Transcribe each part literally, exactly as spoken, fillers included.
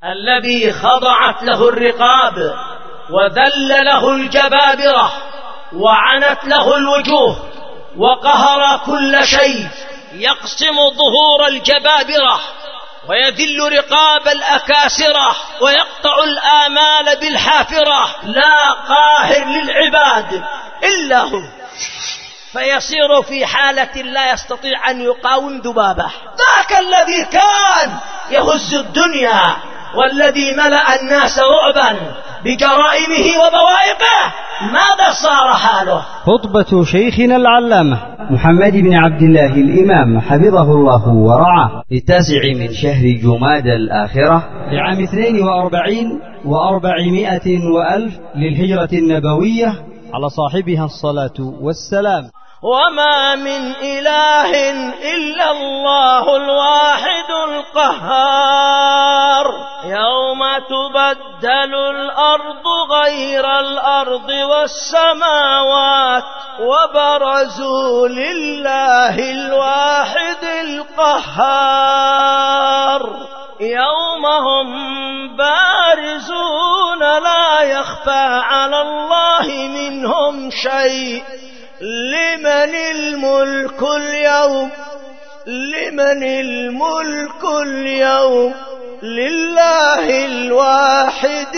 الذي خضعت له الرقاب وذل له الجبابرة وعنت له الوجوه وقهر كل شيء، يقسم ظهور الجبابرة ويذل رقاب الأكاسرة ويقطع الآمال بالحافرة. لا قاهر للعباد إلا هو، فيصير في حالة لا يستطيع أن يقاوم ذبابه. ذاك الذي كان يهز الدنيا والذي ملأ الناس رعبا بجرائمه وبوائقه، ماذا صار حاله؟ خطبة شيخنا العلامة محمد بن عبد الله الإمام حفظه الله ورعاه للتاسع من شهر جمادى الآخرة لعام اثنين وأربعين وأربعمائة وألف للهجرة النبوية على صاحبها الصلاة والسلام. وما من إله إلا الله الواحد القهار، يوم تبدل الأرض غير الأرض والسماوات وبرزوا لله الواحد القهار، يوم هم بارزون لا يخفى على الله منهم شيء. لمن الملك اليوم؟ لمن الملك اليوم؟ لله الواحد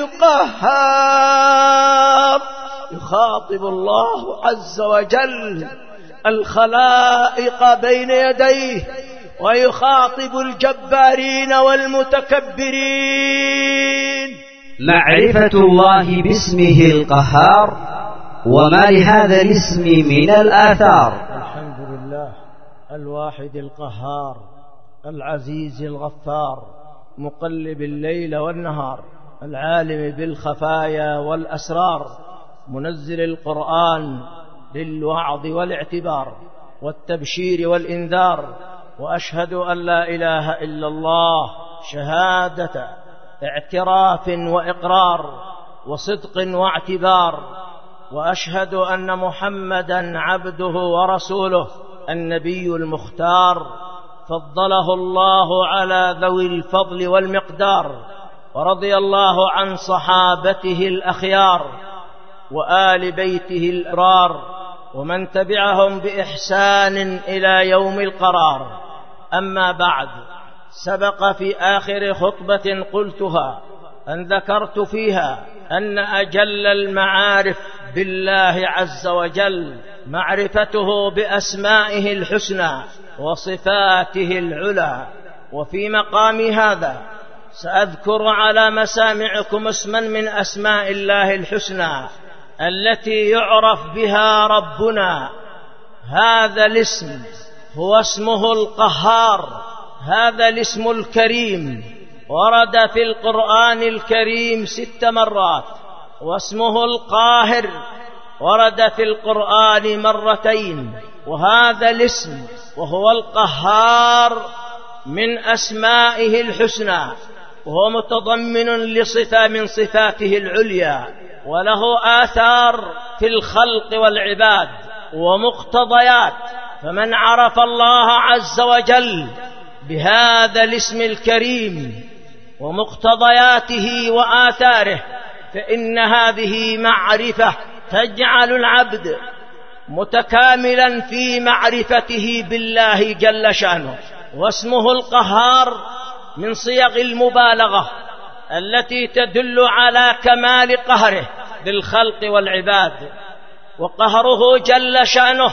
القهار. يخاطب الله عز وجل الخلائق بين يديه ويخاطب الجبارين والمتكبرين. معرفة الله باسمه القهار، وما لهذا الاسم من الآثار. الحمد لله الواحد القهار العزيز الغفار، مقلب الليل والنهار، العالم بالخفايا والأسرار، منزل القرآن للوعظ والاعتبار والتبشير والإنذار. وأشهد أن لا إله إلا الله شهادة اعتراف وإقرار وصدق واعتبار. وأشهد أن محمدًا عبده ورسوله النبي المختار، فضله الله على ذوي الفضل والمقدار، ورضي الله عن صحابته الأخيار وآل بيته الأبرار ومن تبعهم بإحسان إلى يوم القرار. أما بعد، سبق في آخر خطبة قلتها أن ذكرت فيها أن أجل المعارف بالله عز وجل معرفته بأسمائه الحسنى وصفاته العلى. وفي مقام هذا سأذكر على مسامعكم اسما من أسماء الله الحسنى التي يعرف بها ربنا. هذا الاسم هو اسمه القهار، هذا الاسم الكريم ورد في القرآن الكريم ست مرات، واسمه القاهر ورد في القرآن مرتين. وهذا الاسم وهو القهار من أسمائه الحسنى، وهو متضمن لصفة من صفاته العليا، وله آثار في الخلق والعباد ومقتضيات. فمن عرف الله عز وجل بهذا الاسم الكريم ومقتضياته وآثاره، فإن هذه معرفة تجعل العبد متكاملا في معرفته بالله جل شأنه. واسمه القهار من صيغ المبالغة التي تدل على كمال قهره بالخلق والعباد. وقهره جل شأنه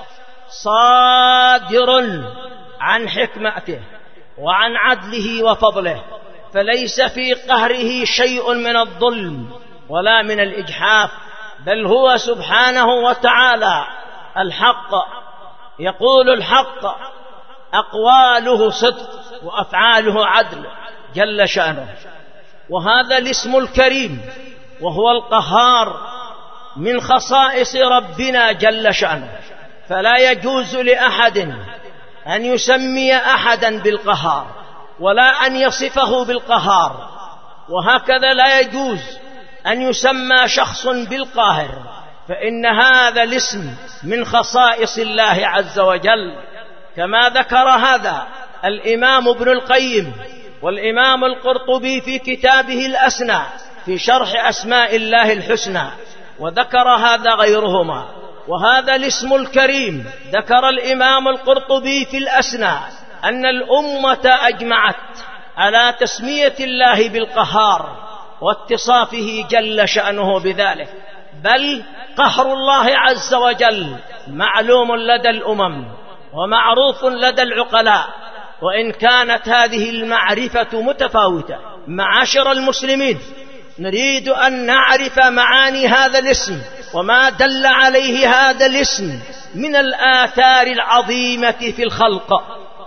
صادر عن حكمته وعن عدله وفضله، فليس في قهره شيء من الظلم ولا من الإجحاف، بل هو سبحانه وتعالى الحق، يقول الحق، أقواله صدق وأفعاله عدل جل شأنه. وهذا الاسم الكريم وهو القهار من خصائص ربنا جل شأنه، فلا يجوز لأحد أن يسمي أحدا بالقهار ولا أن يصفه بالقهار، وهكذا لا يجوز أن يسمى شخص بالقاهر، فإن هذا الاسم من خصائص الله عز وجل. كما ذكر هذا الإمام ابن القيم والإمام القرطبي في كتابه الأسنى في شرح أسماء الله الحسنى، وذكر هذا غيرهما. وهذا الاسم الكريم ذكر الإمام القرطبي في الأسنى أن الأمة أجمعت على تسمية الله بالقهار واتصافه جل شأنه بذلك، بل قهر الله عز وجل معلوم لدى الأمم ومعروف لدى العقلاء، وإن كانت هذه المعرفة متفاوتة. معاشر المسلمين، نريد أن نعرف معاني هذا الاسم وما دل عليه هذا الاسم من الآثار العظيمة في الخلق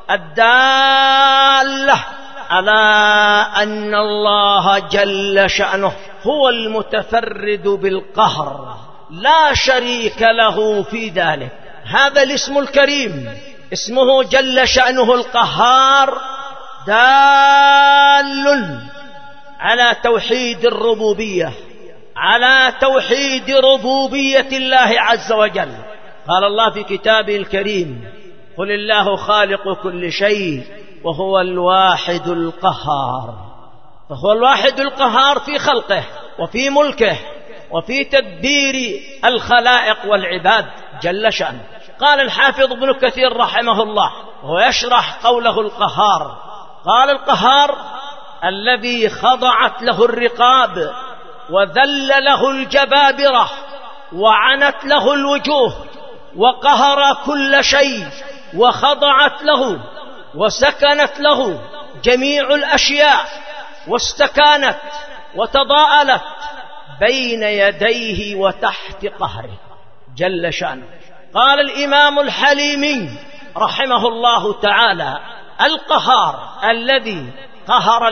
الدالة على أن الله جل شأنه هو المتفرد بالقهر، لا شريك له في ذلك. هذا الاسم الكريم اسمه جل شأنه القهار دال على توحيد الربوبية، على توحيد ربوبية الله عز وجل. قال الله في كتابه الكريم: قل الله خالق كل شيء وهو الواحد القهار. فهو الواحد القهار في خلقه وفي ملكه وفي تدبير الخلائق والعباد جل شأنه. قال الحافظ ابن كثير رحمه الله وهو يشرح قوله القهار، قال: القهار الذي خضعت له الرقاب وذل له الجبابرة وعنت له الوجوه وقهر كل شيء وخضعت له وسكنت له جميع الأشياء واستكانت وتضاءلت بين يديه وتحت قهره جل شأنه. قال الإمام الحليمي رحمه الله تعالى: القهار الذي قهر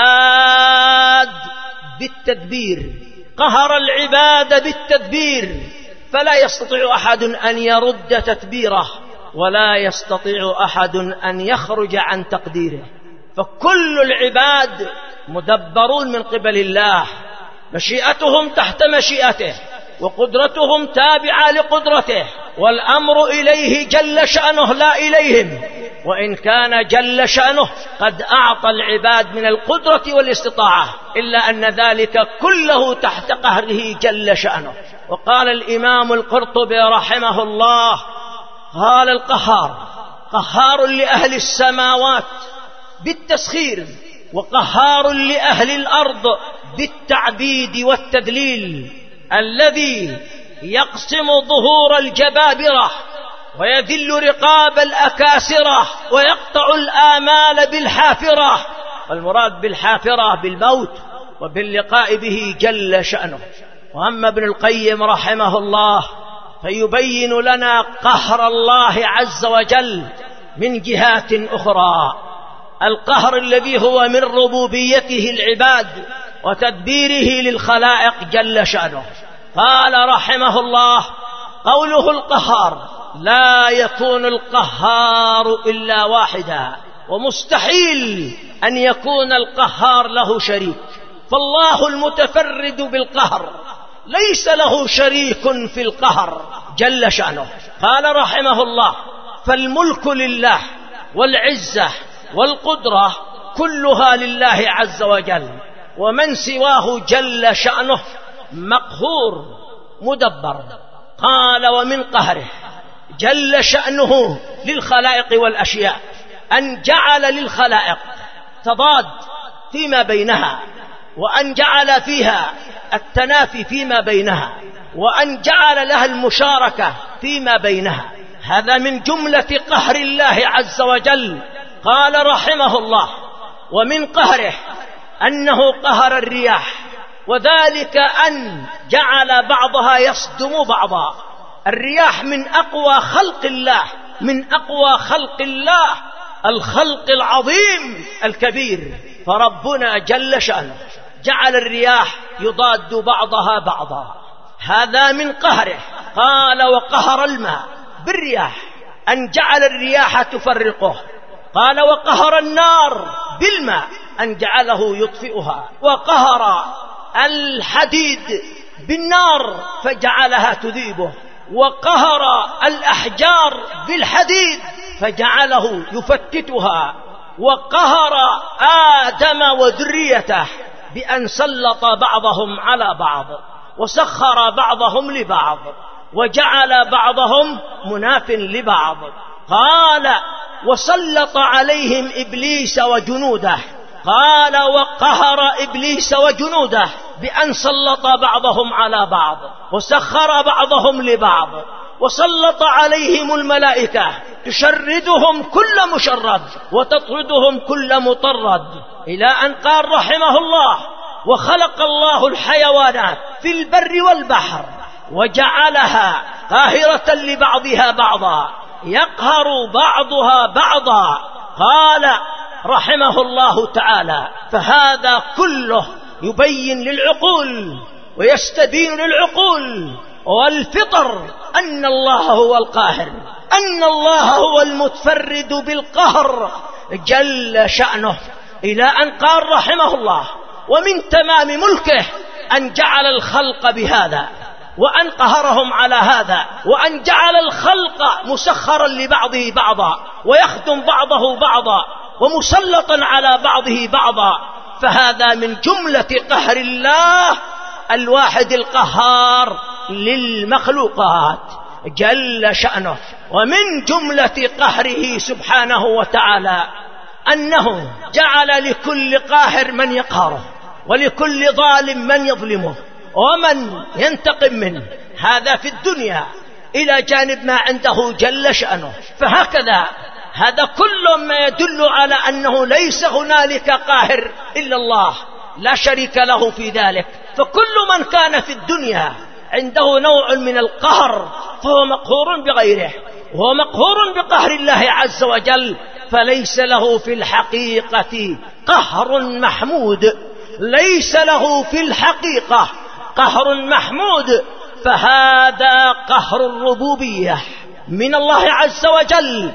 العباد بالتدبير، قهر العباد بالتدبير، فلا يستطيع أحد أن يرد تدبيره ولا يستطيع أحد أن يخرج عن تقديره. فكل العباد مدبرون من قبل الله، مشيئتهم تحت مشيئته وقدرتهم تابعة لقدرته، والأمر إليه جل شأنه لا إليهم، وإن كان جل شأنه قد أعطى العباد من القدرة والاستطاعة، إلا أن ذلك كله تحت قهره جل شأنه. وقال الإمام القرطبي رحمه الله: قال القهار قهار لأهل السماوات بالتسخير، وقهار لأهل الأرض بالتعبيد والتدليل، الذي يقسم ظهور الجبابرة ويذل رقاب الأكاسرة ويقطع الآمال بالحافرة، والمراد بالحافرة بالموت وباللقاء به جل شأنه. وأما ابن القيم رحمه الله فيبين لنا قهر الله عز وجل من جهات أخرى، القهر الذي هو من ربوبيته العباد وتدبيره للخلائق جل شأنه. قال رحمه الله: قوله القهار لا يكون القهار إلا واحدا، ومستحيل أن يكون القهار له شريك، فالله المتفرد بالقهر ليس له شريك في القهر جل شأنه. قال رحمه الله: فالملك لله والعزة والقدرة كلها لله عز وجل، ومن سواه جل شأنه مقهور مدبر. قال: ومن قهره جل شأنه للخلائق والأشياء أن جعل للخلائق تضاد فيما بينها، وأن جعل فيها التنافي فيما بينها، وأن جعل لها المشاركة فيما بينها. هذا من جملة قهر الله عز وجل. قال رحمه الله: ومن قهره أنه قهر الرياح، وذلك أن جعل بعضها يصدم بعضا. الرياح من أقوى خلق الله، من أقوى خلق الله، الخلق العظيم الكبير. فربنا جل شأنه جعل الرياح يضاد بعضها بعضا، هذا من قهره. قال: وقهر الماء بالرياح أن جعل الرياح تفرقه. قال: وقهر النار بالماء أن جعله يطفئها. وقهر الحديد بالنار فجعلها تذيبه. وقهر الأحجار بالحديد فجعله يفتتها. وقهر آدم وذريته بأن سلط بعضهم على بعض وسخر بعضهم لبعض وجعل بعضهم مناف لبعض. قال وسلط عليهم إبليس وجنوده، قال وقهر إبليس وجنوده بأن سلط بعضهم على بعض وسخر بعضهم لبعض، وسلط عليهم الملائكة تشردهم كل مشرد وتطردهم كل مطرد، إلى أن قال رحمه الله وخلق الله الحيوانات في البر والبحر وجعلها قاهرة لبعضها بعضا يقهر بعضها بعضا. قال رحمه الله تعالى فهذا كله يبين للعقول ويستبين للعقول والفطر أن الله هو القاهر، أن الله هو المتفرد بالقهر جل شأنه، إلى أن قال رحمه الله ومن تمام ملكه أن جعل الخلق بهذا وأن قهرهم على هذا، وأن جعل الخلق مسخرا لبعضه بعضا ويخدم بعضه بعضا ومسلطا على بعضه بعضا. فهذا من جملة قهر الله الواحد القهار للمخلوقات جل شأنه. ومن جملة قهره سبحانه وتعالى أنه جعل لكل قاهر من يقهره ولكل ظالم من يظلمه ومن ينتقم منه، هذا في الدنيا إلى جانب ما عنده جل شأنه. فهكذا هذا كل ما يدل على أنه ليس هنالك قاهر إلا الله، لا شريك له في ذلك. فكل من كان في الدنيا عنده نوع من القهر فهو مقهور بغيره، وهو مقهور بقهر الله عز وجل، فليس له في الحقيقة قهر محمود، ليس له في الحقيقة قهر محمود. فهذا قهر الربوبية من الله عز وجل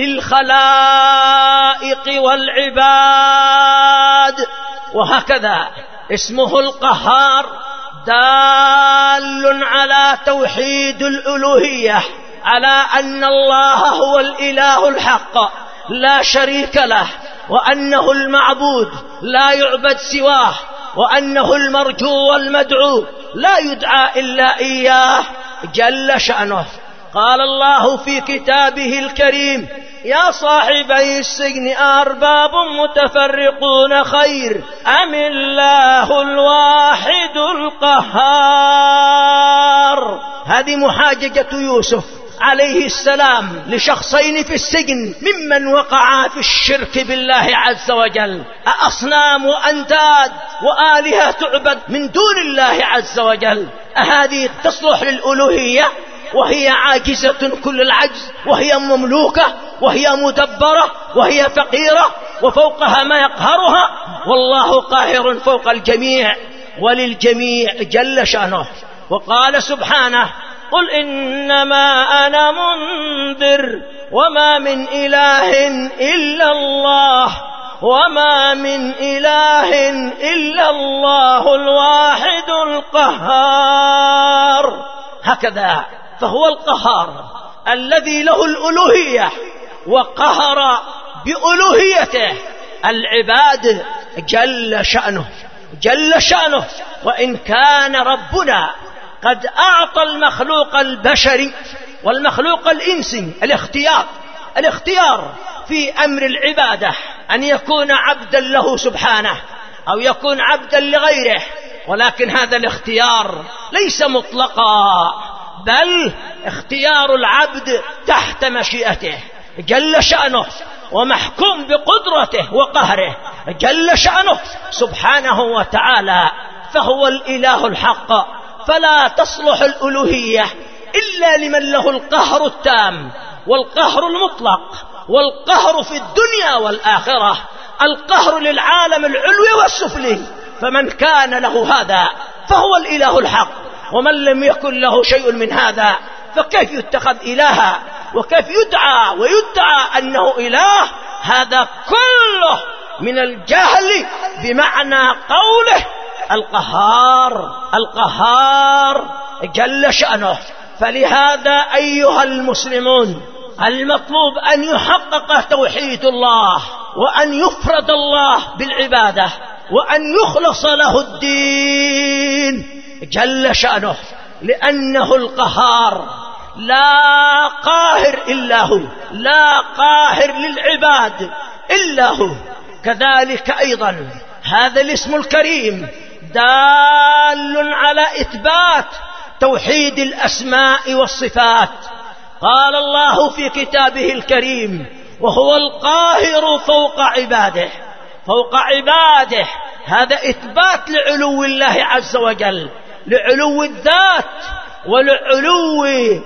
للخلائق والعباد. وهكذا اسمه القهار دال على توحيد الألوهية، على أن الله هو الإله الحق لا شريك له، وأنه المعبود لا يعبد سواه، وأنه المرجو والمدعو لا يدعى إلا إياه جل شأنه. قال الله في كتابه الكريم يا صاحبي السجن أرباب متفرقون خير أم الله الواحد القهار. هذه محاججة يوسف عليه السلام لشخصين في السجن ممن وقعا في الشرك بالله عز وجل، أصنام وأنداد وآلهة تعبد من دون الله عز وجل، أهذه تصلح للألوهية وهي عاجزة كل العجز، وهي مملوكة وهي مدبرة وهي فقيرة وفوقها ما يقهرها، والله قاهر فوق الجميع وللجميع جل شأنه. وقال سبحانه قل إنما أنا منذر وما من إله إلا الله وما من إله إلا الله الواحد القهار. هكذا فهو القهار الذي له الألوهية وقهر بألوهيته العباد جل شأنه جل شأنه. وإن كان ربنا قد أعطى المخلوق البشري والمخلوق الإنسي الاختيار الاختيار في أمر العبادة، أن يكون عبدا له سبحانه أو يكون عبدا لغيره، ولكن هذا الاختيار ليس مطلقا، بل اختيار العبد تحت مشيئته جل شأنه ومحكوم بقدرته وقهره جل شأنه سبحانه وتعالى. فهو الإله الحق، فلا تصلح الألوهية إلا لمن له القهر التام والقهر المطلق والقهر في الدنيا والآخرة، القهر للعالم العلوي والسفلي. فمن كان له هذا فهو الإله الحق، ومن لم يكن له شيء من هذا فكيف يتخذ إلها وكيف يدعى ويدعى أنه إله؟ هذا كله من الجهل بمعنى قوله القهار القهار جل شأنه. فلهذا أيها المسلمون المطلوب أن يحقق توحيد الله وأن يفرد الله بالعبادة وأن يخلص له الدين جل شأنه، لأنه القهار، لا قاهر إلا هو، لا قاهر للعباد إلا هو. كذلك أيضا هذا الاسم الكريم دال على إثبات توحيد الأسماء والصفات. قال الله في كتابه الكريم: وهو القاهر فوق عباده، فوق عباده. هذا إثبات لعلو الله عز وجل، لعلو الذات ولعلو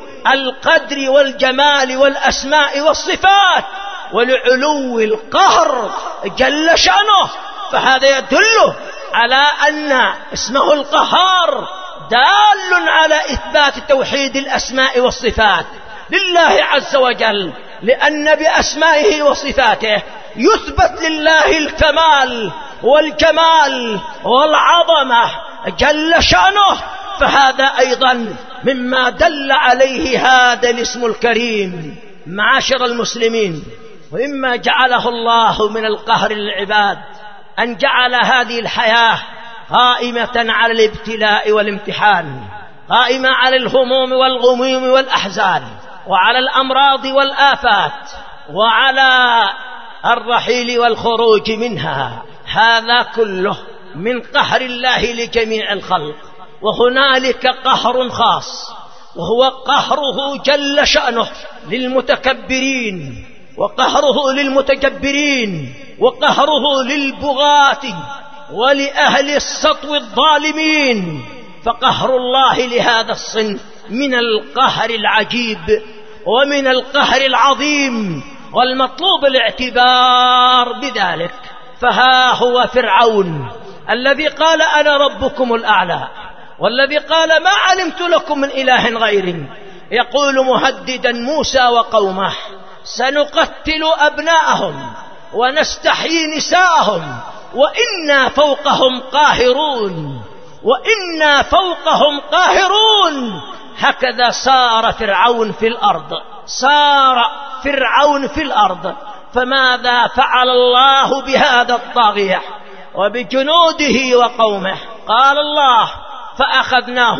القدر والجمال والأسماء والصفات ولعلو القهر جل شأنه. فهذا يدل على أن اسمه القهار دال على إثبات توحيد الأسماء والصفات لله عز وجل، لأن بأسمائه وصفاته يثبت لله الكمال والجمال والعظمة جل شأنه. فهذا أيضا مما دل عليه هذا الاسم الكريم. معاشر المسلمين، وإما جعله الله من القهر للعباد أن جعل هذه الحياة قائمة على الابتلاء والامتحان، قائمة على الهموم والغموم والأحزان وعلى الأمراض والآفات وعلى الرحيل والخروج منها. هذا كله من قهر الله لجميع الخلق. وهنالك قهر خاص، وهو قهره جل شأنه للمتكبرين، وقهره للمتجبرين، وقهره للبغاة ولأهل السطو الظالمين. فقهر الله لهذا الصنف من القهر العجيب ومن القهر العظيم، والمطلوب الاعتبار بذلك. فها هو فرعون الذي قال: أنا ربكم الأعلى، والذي قال: ما علمت لكم من إله غيري، يقول مهددا موسى وقومه: سنقتل أبناءهم ونستحيي نساءهم وإنا فوقهم قاهرون، وإنا فوقهم قاهرون. هكذا سار فرعون في الأرض، سار فرعون في الأرض. فماذا فعل الله بهذا الطاغية وبجنوده وقومه؟ قال الله: فأخذناه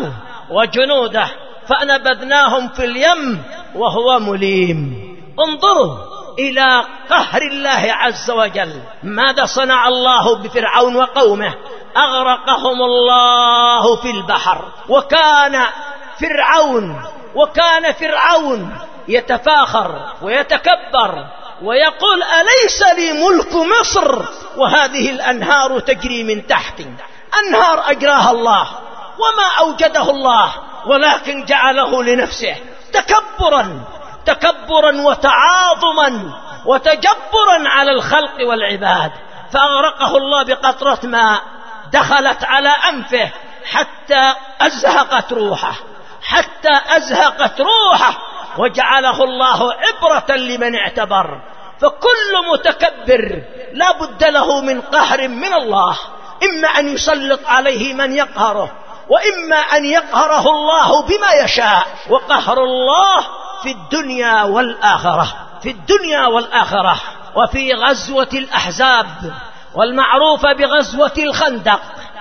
وجنوده فنبذناهم في اليم وهو مليم. انظروا إلى قهر الله عز وجل. ماذا صنع الله بفرعون وقومه؟ أغرقهم الله في البحر. وكان فرعون وكان فرعون يتفاخر ويتكبر ويقول: أليس لي ملك مصر وهذه الأنهار تجري من تحتي؟ أنهار أجراها الله وما أوجده الله، ولكن جعله لنفسه تكبرا تكبرا وتعاظما وتجبرا على الخلق والعباد. فأغرقه الله بقطرة ماء دخلت على أنفه حتى أزهقت روحه حتى أزهقت روحه وجعله الله عبرة لمن اعتبر. فكل متكبر لا بد له من قهر من الله، إما أن يسلط عليه من يقهره، وإما أن يقهره الله بما يشاء. وقهر الله في الدنيا والآخرة، في الدنيا والآخرة. وفي غزوة الأحزاب والمعروفة بغزوة الخندق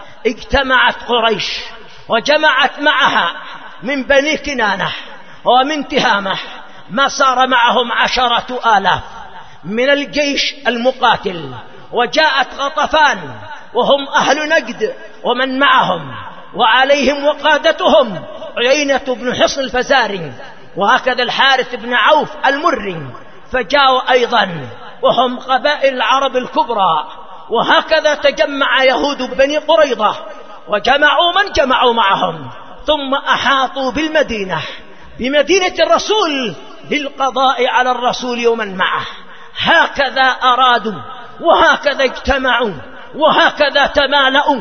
اجتمعت قريش وجمعت معها من بني كنانة ومن تهامة ما صار معهم عشرة آلاف من الجيش المقاتل. وجاءت غطفان وهم أهل نجد ومن معهم، وعليهم وقادتهم عيينة بن حصن الفزاري، وهكذا الحارث بن عوف المري. فجاءوا أيضا وهم قبائل العرب الكبرى. وهكذا تجمع يهود بني قريظة وجمعوا من جمعوا معهم، ثم أحاطوا بالمدينة بمدينة الرسول للقضاء على الرسول ومن معه. هكذا أرادوا وهكذا اجتمعوا وهكذا تمالؤوا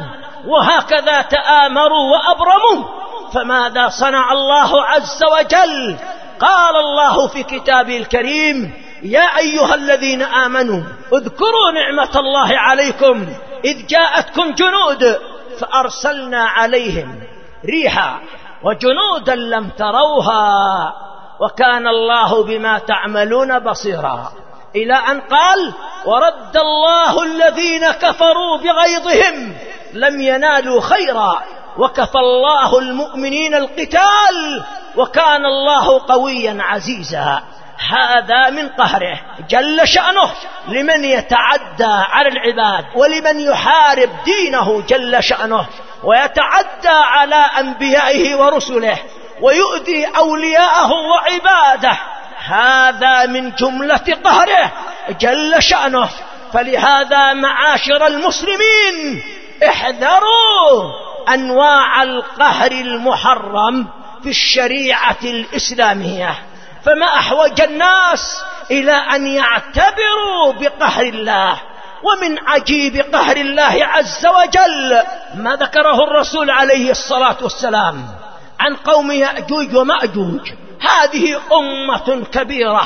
وهكذا تآمروا وأبرموا. فماذا صنع الله عز وجل؟ قال الله في كتابه الكريم: يا أيها الذين آمنوا اذكروا نعمة الله عليكم إذ جاءتكم جنود فأرسلنا عليهم ريحا وجنودا لم تروها وكان الله بما تعملون بصيرا. إلى أن قال: ورد الله الذين كفروا بغيظهم لم ينالوا خيرا وكفى الله المؤمنين القتال وكان الله قويا عزيزا. هذا من قهره جل شأنه لمن يتعدى على العباد ولمن يحارب دينه جل شأنه ويتعدى على أنبيائه ورسله ويؤذي أولياءه وعباده. هذا من جملة قهره جل شأنه. فلهذا معاشر المسلمين احذروا أنواع القهر المحرم في الشريعة الإسلامية. فما أحوج الناس إلى أن يعتبروا بقهر الله. ومن عجيب قهر الله عز وجل ما ذكره الرسول عليه الصلاة والسلام عن قوم يأجوج ومأجوج. هذه أمة كبيرة،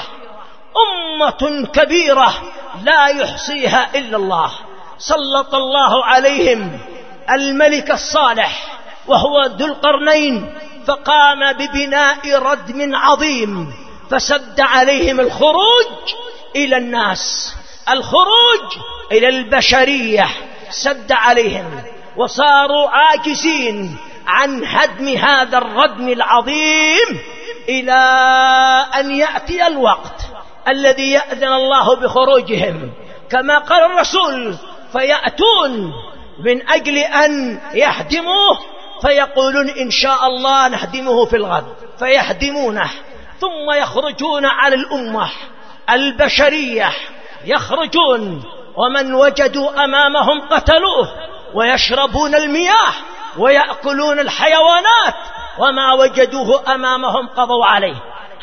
أمة كبيرة لا يحصيها إلا الله. سلط الله عليهم الملك الصالح وهو ذو القرنين، فقام ببناء ردم عظيم فسد عليهم الخروج إلى الناس، الخروج إلى البشرية سد عليهم، وصاروا عاجزين عن هدم هذا الردم العظيم إلى أن يأتي الوقت الذي يأذن الله بخروجهم كما قال الرسول: فيأتون من أجل أن يهدموه فيقولون إن شاء الله نهدمه في الغد، فيهدمونه ثم يخرجون على الأمة البشرية، يخرجون ومن وجدوا أمامهم قتلوه، ويشربون المياه ويأكلون الحيوانات، وما وجدوه أمامهم قضوا عليه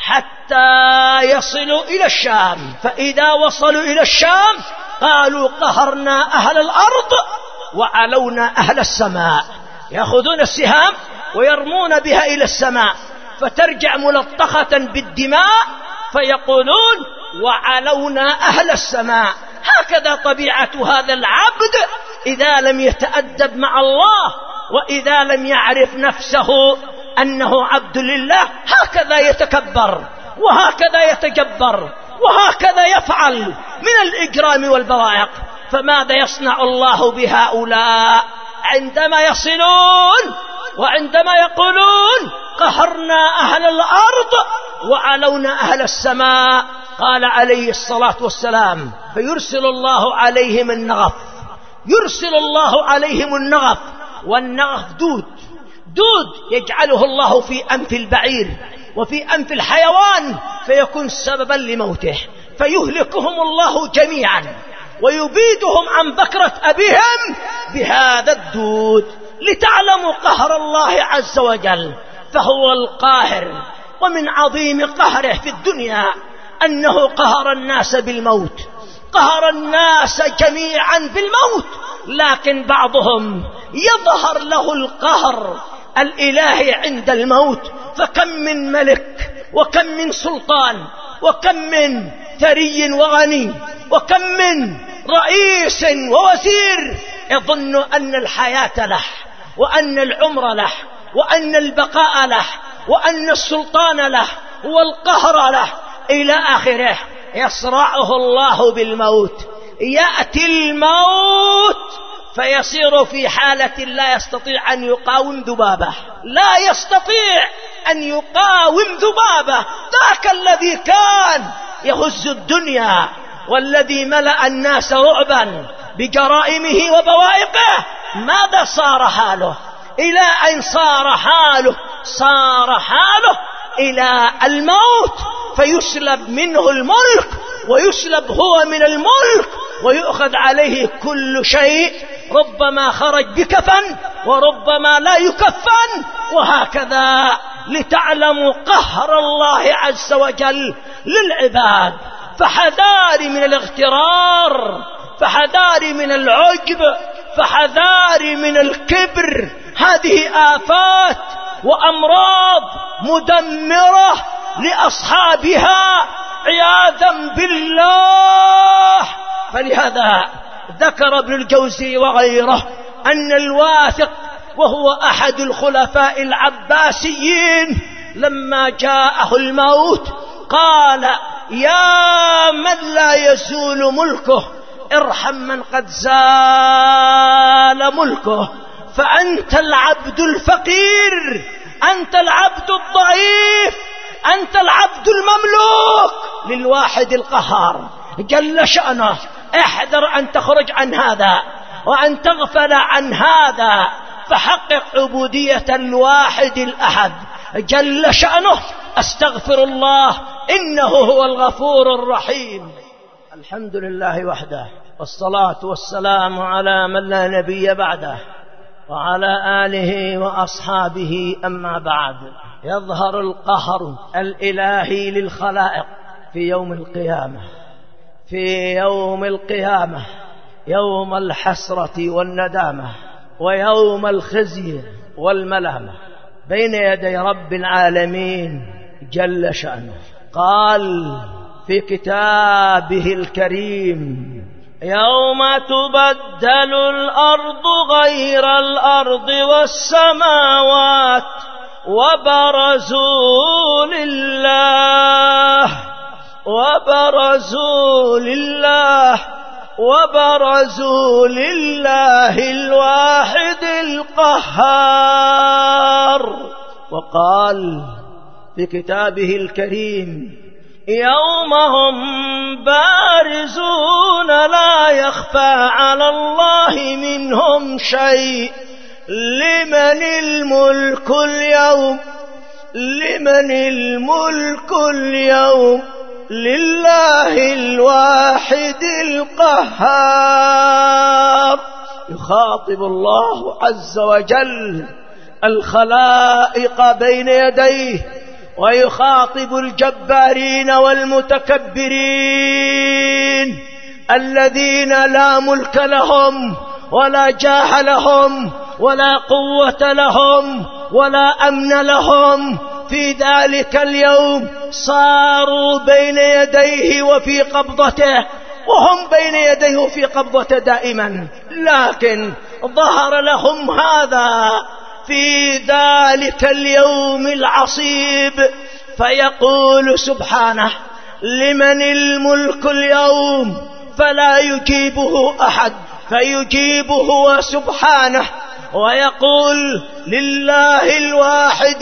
حتى يصلوا إلى الشام. فإذا وصلوا إلى الشام قالوا: قهرنا أهل الأرض وعلونا أهل السماء. يأخذون السهام ويرمون بها إلى السماء فترجع ملطخة بالدماء، فيقولون: وعلونا أهل السماء. هكذا طبيعة هذا العبد إذا لم يتأدب مع الله وإذا لم يعرف نفسه أنه عبد لله، هكذا يتكبر وهكذا يتجبر وهكذا يفعل من الإجرام والبوائق. فماذا يصنع الله بهؤلاء عندما يصلون وعندما يقولون: قهرنا أهل الأرض وعلونا أهل السماء؟ قال عليه الصلاة والسلام: فيرسل الله عليهم النغف، يرسل الله عليهم النغف. والنغف دود، دود يجعله الله في أنف البعير وفي أنف الحيوان فيكون سببا لموته، فيهلكهم الله جميعا ويبيدهم عن بكرة أبيهم بهذا الدود، لتعلموا قهر الله عز وجل. فهو القاهر، ومن عظيم قهره في الدنيا أنه قهر الناس بالموت، قهر الناس جميعا بالموت، لكن بعضهم يظهر له القهر الإلهي عند الموت. فكم من ملك وكم من سلطان وكم من ثري وغني وكم من رئيس ووزير يظن أن الحياة له وأن العمر له وأن البقاء له وأن السلطان له والقهر له إلى آخره. يصرعه الله بالموت، يأتي الموت فيصير في حالة لا يستطيع أن يقاوم ذبابه، لا يستطيع أن يقاوم ذبابه. ذاك الذي كان يهز الدنيا والذي ملأ الناس رعبا بجرائمه وبوائقه، ماذا صار حاله؟ إلى أن صار حاله صار حاله إلى الموت، فيسلب منه الملك ويسلب هو من الملك ويؤخذ عليه كل شيء، ربما خرج بكفن وربما لا يكفن، وهكذا. لتعلموا قهر الله عز وجل للعباد. فحذاري من الاغترار، فحذاري من العجب، فحذاري من الكبر. هذه آفات وأمراض مدمرة لأصحابها عياذا بالله. فلهذا ذكر ابن الجوزي وغيره أن الواثق وهو أحد الخلفاء العباسيين لما جاءه الموت قال: يا من لا يزول ملكه ارحم من قد زال ملكه، فأنت العبد الفقير، أنت العبد الضعيف، أنت العبد المملوك للواحد القهار جل شأنه. احذر أن تخرج عن هذا وأن تغفل عن هذا، فحقق عبودية الواحد الأحد جل شأنه. أستغفر الله إنه هو الغفور الرحيم. الحمد لله وحده، والصلاة والسلام على من لا نبي بعده، وعلى آله وأصحابه. أما بعد، يظهر القهر الإلهي للخلائق في يوم القيامة، في يوم القيامة، يوم الحسرة والندامة، ويوم الخزي والملامة بين يدي رب العالمين جل شأنه. قال في كتابه الكريم: يوم تبدل الأرض غير الأرض والسماوات وبرزوا لله وبرزوا لله وبرزوا لله الواحد القهار. وقال في كتابه الكريم: يوم هم بارزون لا يخفى على الله منهم شيء، لمن الملك اليوم لمن الملك اليوم لله الواحد القهار. يخاطب الله عز وجل الخلائق بين يديه، ويخاطب الجبارين والمتكبرين الذين لا ملك لهم ولا جاه لهم ولا قوة لهم ولا أمن لهم. في ذلك اليوم صاروا بين يديه وفي قبضته، وهم بين يديه في قبضته دائما، لكن ظهر لهم هذا في ذلك اليوم العصيب، فيقول سبحانه: لمن الملك اليوم، فلا يجيبه أحد، فيجيب هو سبحانه ويقول: لله الواحد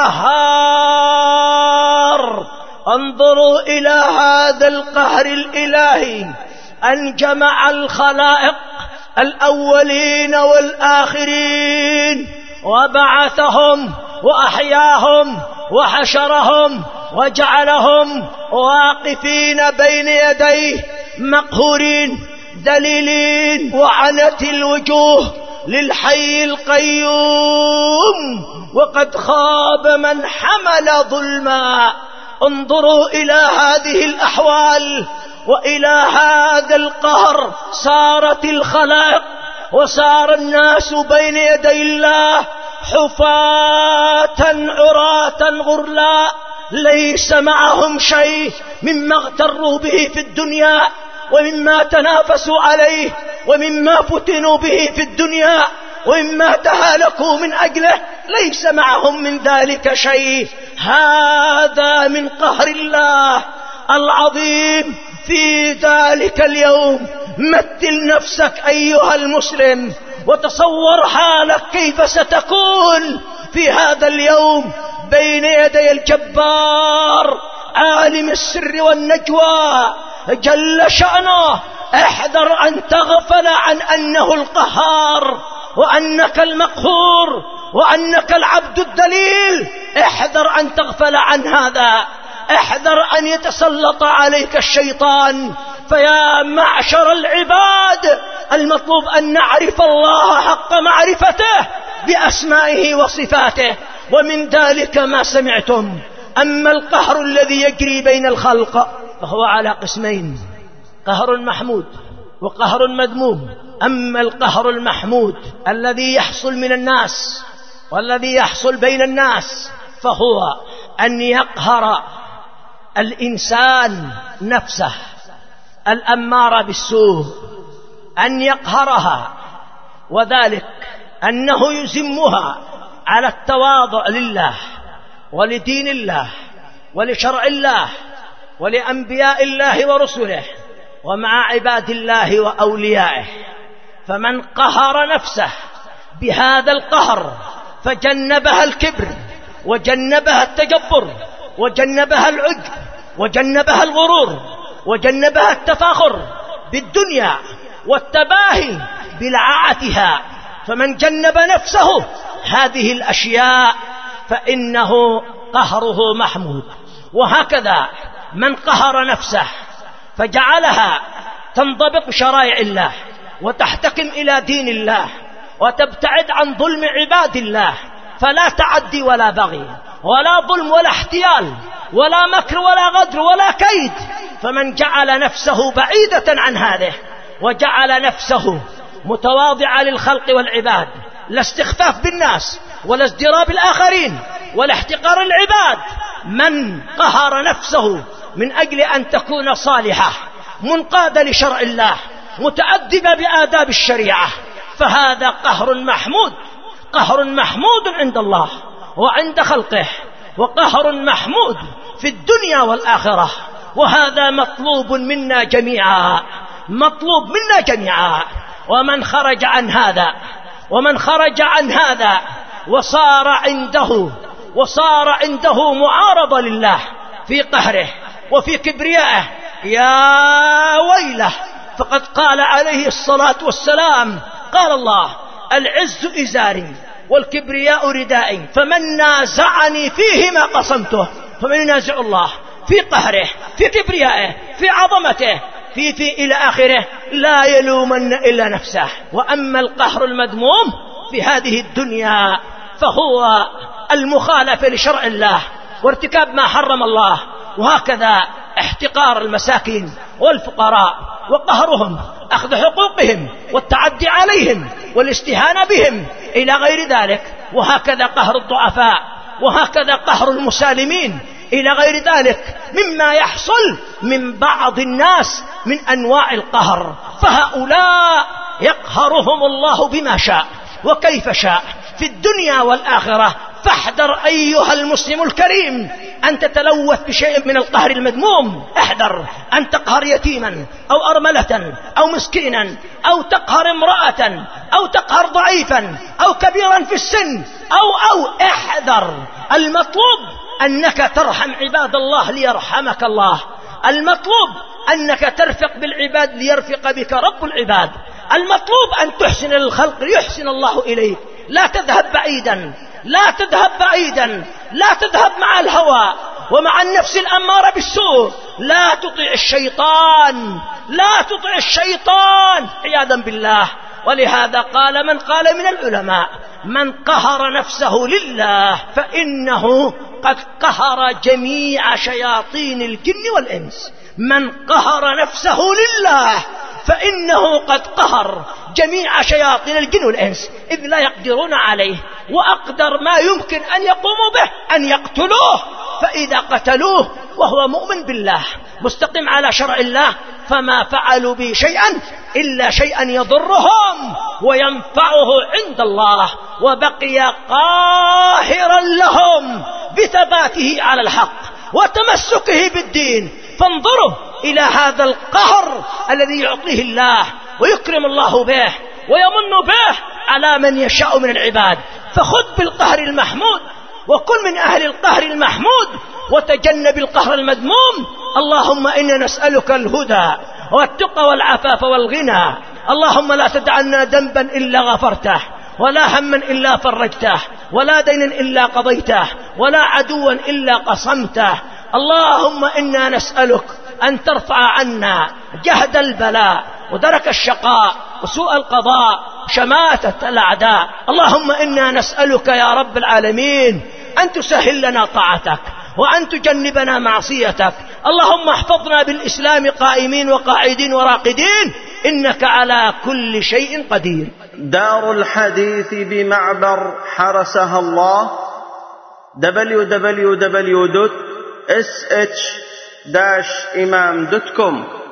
القهار. انظروا إلى هذا القهر الإلهي، أن جمع الخلائق الأولين والآخرين، وبعثهم وأحياهم وحشرهم وجعلهم واقفين بين يديه مقهورين ذليلين وعنت الوجوه للحي القيوم، وقد خاب من حمل ظلما. انظروا إلى هذه الأحوال وإلى هذا القهر. صارت الخلائق وصار الناس بين يدي الله حفاة عراة غرلا، ليس معهم شيء مما اغتروا به في الدنيا ومما تنافسوا عليه ومما فتنوا به في الدنيا ومما تهالكوا من أجله، ليس معهم من ذلك شيء. هذا من قهر الله العظيم في ذلك اليوم. مثل نفسك أيها المسلم وتصور حالك كيف ستكون في هذا اليوم بين يدي الجبار عالم السر والنجوى جل شأنه. احذر أن تغفل عن أنه القهار وأنك المقهور وأنك العبد الذليل. احذر أن تغفل عن هذا، احذر أن يتسلط عليك الشيطان. فيا معشر العباد، المطلوب أن نعرف الله حق معرفته بأسمائه وصفاته، ومن ذلك ما سمعتم. أما القهر الذي يجري بين الخلق فهو على قسمين: قهر محمود وقهر مذموم. أما القهر المحمود الذي يحصل من الناس والذي يحصل بين الناس فهو أن يقهر الإنسان نفسه الأمارة بالسوء، أن يقهرها، وذلك أنه يزمها على التواضع لله ولدين الله ولشرع الله ولأنبياء الله ورسله ومع عباد الله وأوليائه. فمن قهر نفسه بهذا القهر فجنبها الكبر وجنبها التجبر وجنبها العجب وجنبها الغرور وجنبها التفاخر بالدنيا والتباهي بلعاعتها، فمن جنب نفسه هذه الأشياء فإنه قهره محمود. وهكذا من قهر نفسه فجعلها تنضبط بشرائع الله وتحتكم إلى دين الله وتبتعد عن ظلم عباد الله، فلا تعدي ولا بغي ولا ظلم ولا احتيال ولا مكر ولا غدر ولا كيد. فمن جعل نفسه بعيدة عن هذه وجعل نفسه متواضعة للخلق والعباد، لا استخفاف بالناس ولا ازدراب الآخرين ولا احتقار العباد، من قهر نفسه من أجل أن تكون صالحة منقادة لشرع الله متأدبة بآداب الشريعة، فهذا قهر محمود، قهر محمود عند الله وعند خلقه، وقهر محمود في الدنيا والآخرة. وهذا مطلوب منا جميعا، مطلوب منا جميعا. ومن خرج عن هذا ومن خرج عن هذا وصار عنده وصار عنده معارضة لله في قهره وفي كبريائه، يا ويله، فقد قال عليه الصلاة والسلام، قال الله: العز إزاري والكبرياء ردائي، فمن نازعني فيهما قصمته. فمن ينازع الله في قهره في كبريائه في عظمته في في إلى آخره لا يلومن إلا نفسه. وأما القهر المذموم في هذه الدنيا فهو المخالفة لشرع الله وارتكاب ما حرم الله، وهكذا احتقار المساكين والفقراء وقهرهم، أخذ حقوقهم والتعدي عليهم والاستهانة بهم إلى غير ذلك، وهكذا قهر الضعفاء، وهكذا قهر المسالمين إلى غير ذلك مما يحصل من بعض الناس من أنواع القهر. فهؤلاء يقهرهم الله بما شاء وكيف شاء في الدنيا والآخرة. فاحذر أيها المسلم الكريم أن تتلوث بشيء من القهر المذموم. احذر أن تقهر يتيما أو أرملة أو مسكينا أو تقهر امرأة أو تقهر ضعيفا أو كبيرا في السن أو أو احذر. المطلوب أنك ترحم عباد الله ليرحمك الله، المطلوب أنك ترفق بالعباد ليرفق بك رب العباد، المطلوب أن تحسن للخلق ليحسن الله إليك. لا تذهب بعيدا، لا تذهب بعيدا، لا تذهب مع الهوى ومع النفس الأمارة بالسوء. لا تطع الشيطان، لا تطع الشيطان عياذا بالله. ولهذا قال من قال من العلماء: من قهر نفسه لله فإنه قد قهر جميع شياطين الجن والإنس. من قهر نفسه لله فإنه قد قهر جميع شياطين الجن والإنس، إذ لا يقدرون عليه، وأقدر ما يمكن أن يقوموا به أن يقتلوه. فإذا قتلوه وهو مؤمن بالله مستقيم على شرع الله فما فعلوا به شيئا إلا شيئا يضرهم وينفعه عند الله، وبقي قاهرا لهم بثباته على الحق وتمسكه بالدين. فانظروا إلى هذا القهر الذي يعطيه الله ويكرم الله به ويمن به على من يشاء من العباد. فخذ بالقهر المحمود وكن من أهل القهر المحمود وتجنب القهر المذموم. اللهم إنا نسألك الهدى والتقى والعفاف والغنى. اللهم لا تدع لنا ذنبا إلا غفرته، ولا هما إلا فرجته، ولا دينا إلا قضيته، ولا عدوا إلا قصمته. اللهم إنا نسألك أن ترفع عنا جهد البلاء ودرك الشقاء وسوء القضاء شماتة الأعداء. اللهم إنا نسألك يا رب العالمين أن تسهل لنا طاعتك وأن تجنبنا معصيتك. اللهم احفظنا بالإسلام قائمين وقاعدين وراقدين، إنك على كل شيء قدير. دار الحديث بمعبر حرسها الله دبليو دبليو دبليو دوت اس اتش داش إمام دوت كوم